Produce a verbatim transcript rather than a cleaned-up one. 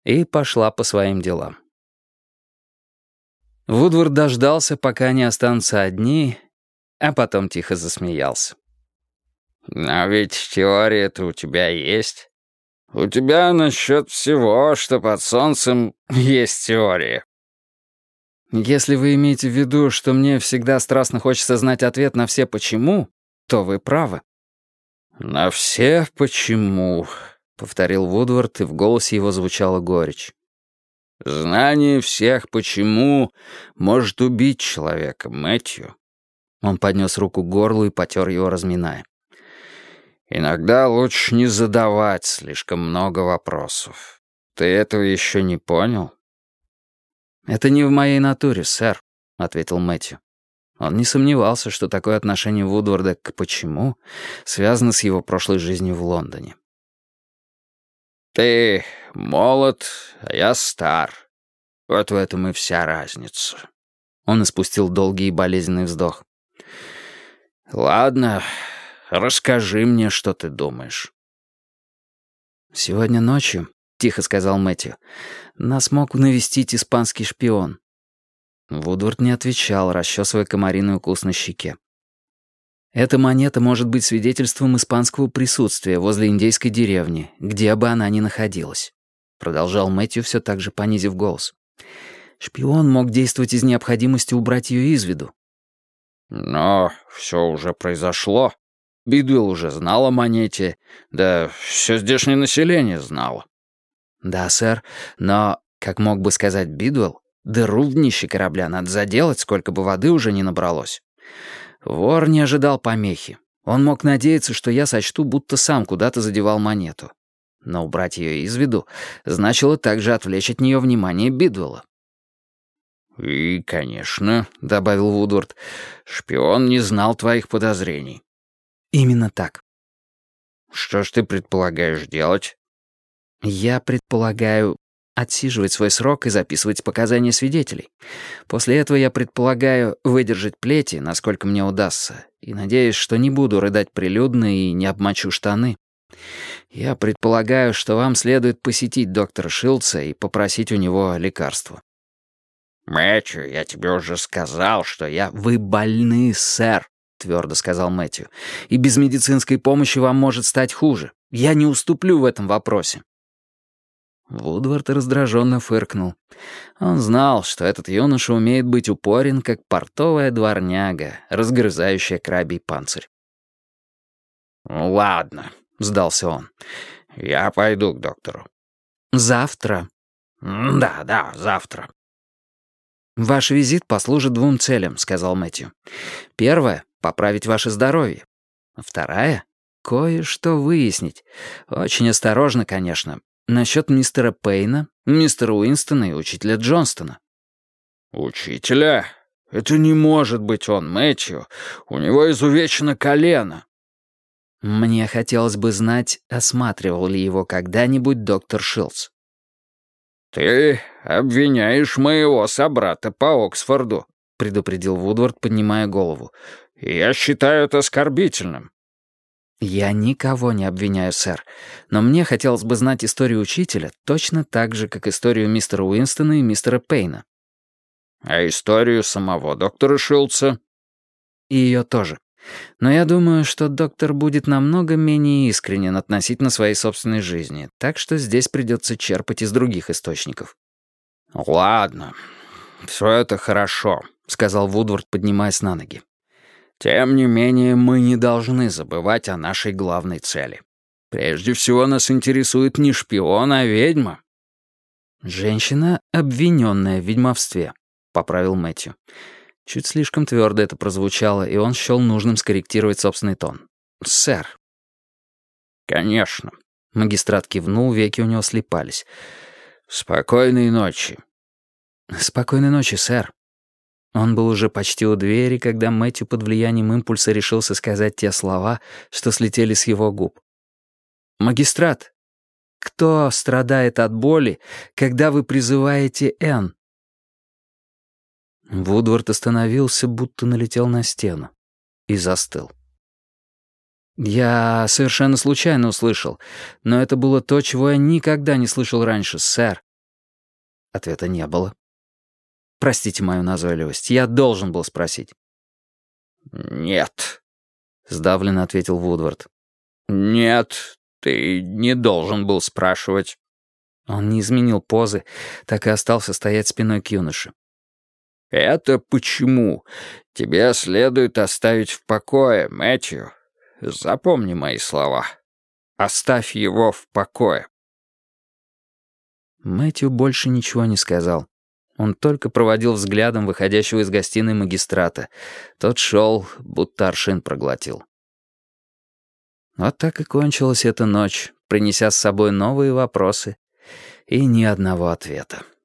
и пошла по своим делам. Вудвард дождался, пока они останутся одни, а потом тихо засмеялся. «Но ведь теория-то у тебя есть. У тебя насчет всего, что под солнцем, есть теория». «Если вы имеете в виду, что мне всегда страстно хочется знать ответ на все «почему», то вы правы». «На все почему», — повторил Вудвард, и в голосе его звучала горечь. «Знание всех «почему» может убить человека, Мэтью». Он поднес руку к горлу и потер его, разминая. «Иногда лучше не задавать слишком много вопросов. Ты этого еще не понял?» «Это не в моей натуре, сэр», — ответил Мэтью. Он не сомневался, что такое отношение Вудварда к «почему» связано с его прошлой жизнью в Лондоне. «Ты молод, а я стар. Вот в этом и вся разница». Он испустил долгий и болезненный вздох. «Ладно, расскажи мне, что ты думаешь». «Сегодня ночью», — тихо сказал Мэтью, — «нас мог навестить испанский шпион». Вудвард не отвечал, расчесывая комариный укус на щеке. «Эта монета может быть свидетельством испанского присутствия возле индейской деревни, где бы она ни находилась», — продолжал Мэтью, все так же понизив голос. «Шпион мог действовать из необходимости убрать ее из виду». «Но все уже произошло. Бидуэлл уже знал о монете, да все здешнее население знало». «Да, сэр, но, как мог бы сказать Бидуэлл, дыру в днище корабля надо заделать, сколько бы воды уже не набралось. Вор не ожидал помехи. Он мог надеяться, что я сочту, будто сам куда-то задевал монету. Но убрать ее из виду значило также отвлечь от нее внимание Бидуэлла». «И, конечно», — добавил Вудвард, — «шпион не знал твоих подозрений». «Именно так». «Что ж ты предполагаешь делать?» «Я предполагаю отсиживать свой срок и записывать показания свидетелей. После этого я предполагаю выдержать плети, насколько мне удастся, и надеюсь, что не буду рыдать прилюдно и не обмочу штаны. Я предполагаю, что вам следует посетить доктора Шилдса и попросить у него лекарства». «Мэтью, я тебе уже сказал, что я...» «Вы больны, сэр», — твердо сказал Мэтью, «и без медицинской помощи вам может стать хуже. Я не уступлю в этом вопросе». Вудвард раздраженно фыркнул. Он знал, что этот юноша умеет быть упорен, как портовая дворняга, разгрызающая крабий панцирь. «Ну ладно», — сдался он, — «я пойду к доктору». «Завтра». «Да, да, завтра». «Ваш визит послужит двум целям», — сказал Мэтью. «Первая — поправить ваше здоровье. Вторая — кое-что выяснить. Очень осторожно, конечно. Насчет мистера Пейна, мистера Уинстона и учителя Джонстона». «Учителя? Это не может быть он, Мэтью. У него изувечено колено». «Мне хотелось бы знать, осматривал ли его когда-нибудь доктор Шилдс». «Ты обвиняешь моего собрата по Оксфорду», — предупредил Вудвард, поднимая голову. «Я считаю это оскорбительным». «Я никого не обвиняю, сэр, но мне хотелось бы знать историю учителя точно так же, как историю мистера Уинстона и мистера Пейна». «А историю самого доктора Шилдса?» «И ее тоже. Но я думаю, что доктор будет намного менее искренен относительно своей собственной жизни, так что здесь придется черпать из других источников». «Ладно, все это хорошо», — сказал Вудвард, поднимаясь на ноги. «Тем не менее, мы не должны забывать о нашей главной цели. Прежде всего нас интересует не шпион, а ведьма». «Женщина, обвиненная в ведьмовстве», — поправил Мэтью. Чуть слишком твердо это прозвучало, и он счел нужным скорректировать собственный тон. «Сэр». «Конечно». Магистрат кивнул, веки у него слипались. «Спокойной ночи». «Спокойной ночи, сэр». Он был уже почти у двери, когда Мэтью под влиянием импульса решился сказать те слова, что слетели с его губ. «Магистрат, кто страдает от боли, когда вы призываете Энн?» Вудвард остановился, будто налетел на стену, и застыл. «Я совершенно случайно услышал, но это было то, чего я никогда не слышал раньше, сэр. Ответа не было. «Простите мою назойливость, я должен был спросить». «Нет», — сдавленно ответил Вудвард. «Нет, ты не должен был спрашивать». Он не изменил позы, так и остался стоять спиной к юноше. «Это почему? Тебе следует оставить в покое, Мэтью. Запомни мои слова. Оставь его в покое». Мэтью больше ничего не сказал. Он только проводил взглядом выходящего из гостиной магистрата. Тот шел, будто аршин проглотил. Вот так и кончилась эта ночь, принеся с собой новые вопросы и ни одного ответа.